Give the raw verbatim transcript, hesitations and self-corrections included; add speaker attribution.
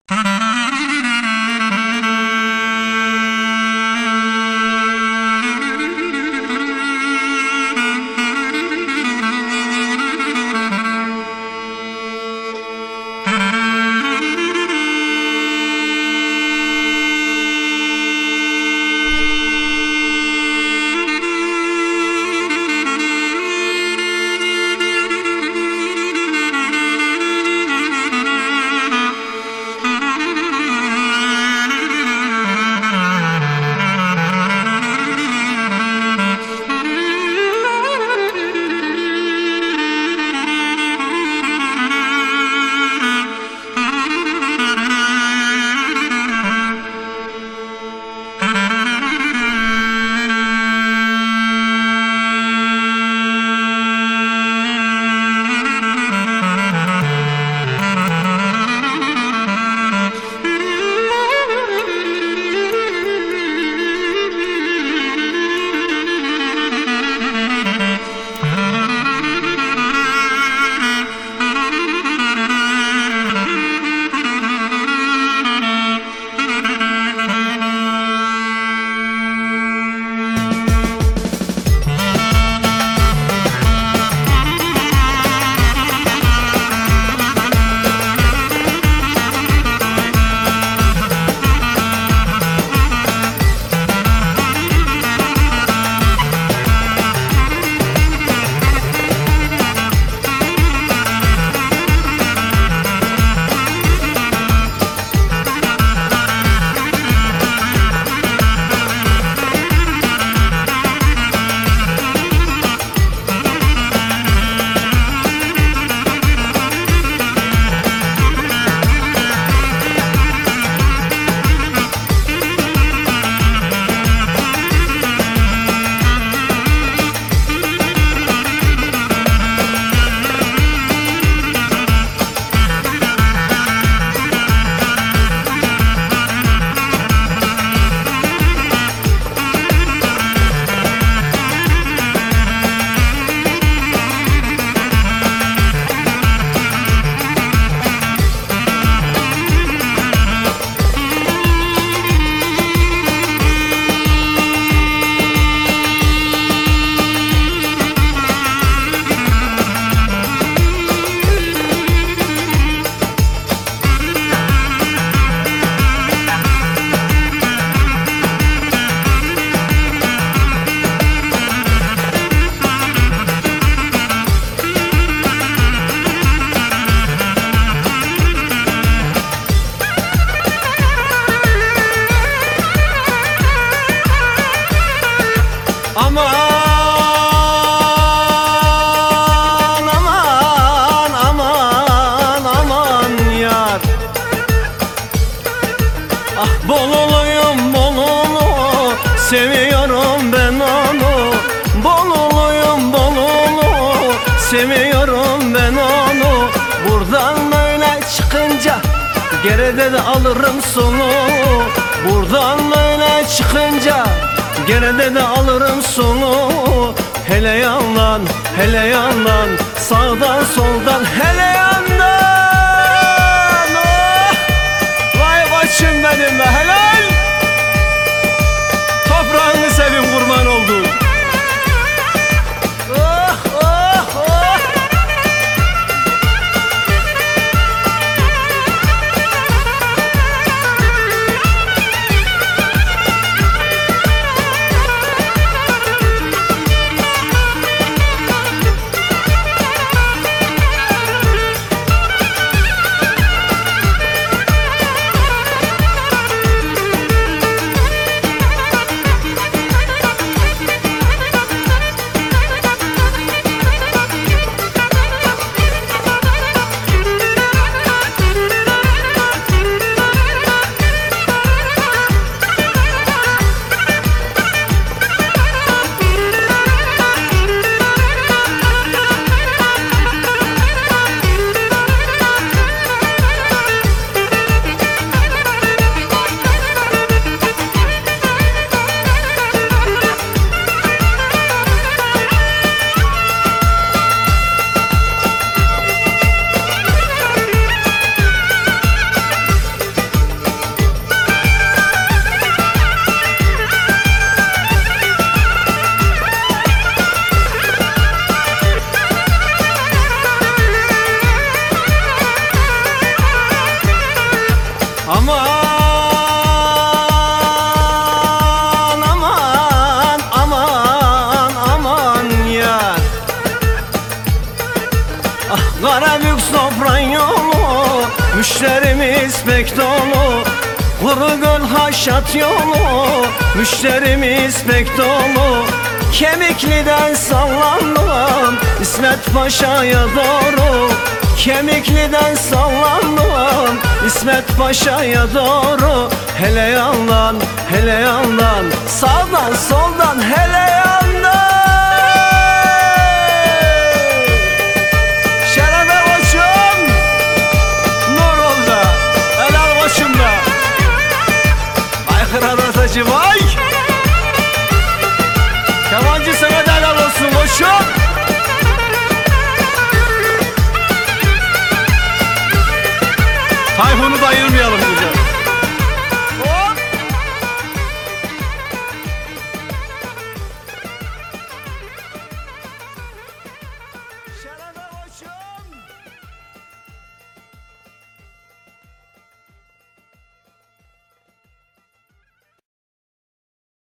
Speaker 1: Boluluyum bolulu, seviyorum ben onu. Boluluyum bolulu, seviyorum ben onu. Buradan böyle çıkınca geride de alırım sonu. Buradan böyle çıkınca geride de alırım sonu. Hele yandan, hele yandan, sağdan soldan, hele yandan. Koçum benim be, helal. Toprağını sevim, kurban oldum. Oh, oh, oh. Aman aman aman aman yar. Ah Karabük sofran yolu, müşterimiz pek dolu. Kuru göl haşat yolu, müşterimiz pek dolu. Kemikli'den sallandım İsmet Paşa'ya doğru. Kemikli'den sallandım İsmet Paşa'ya doğru. Hele yandan, hele yandan, sağdan soldan, hele yandan. Şerefe koçum, nur oldu, helal koçum da. Aykırı Adatacı var.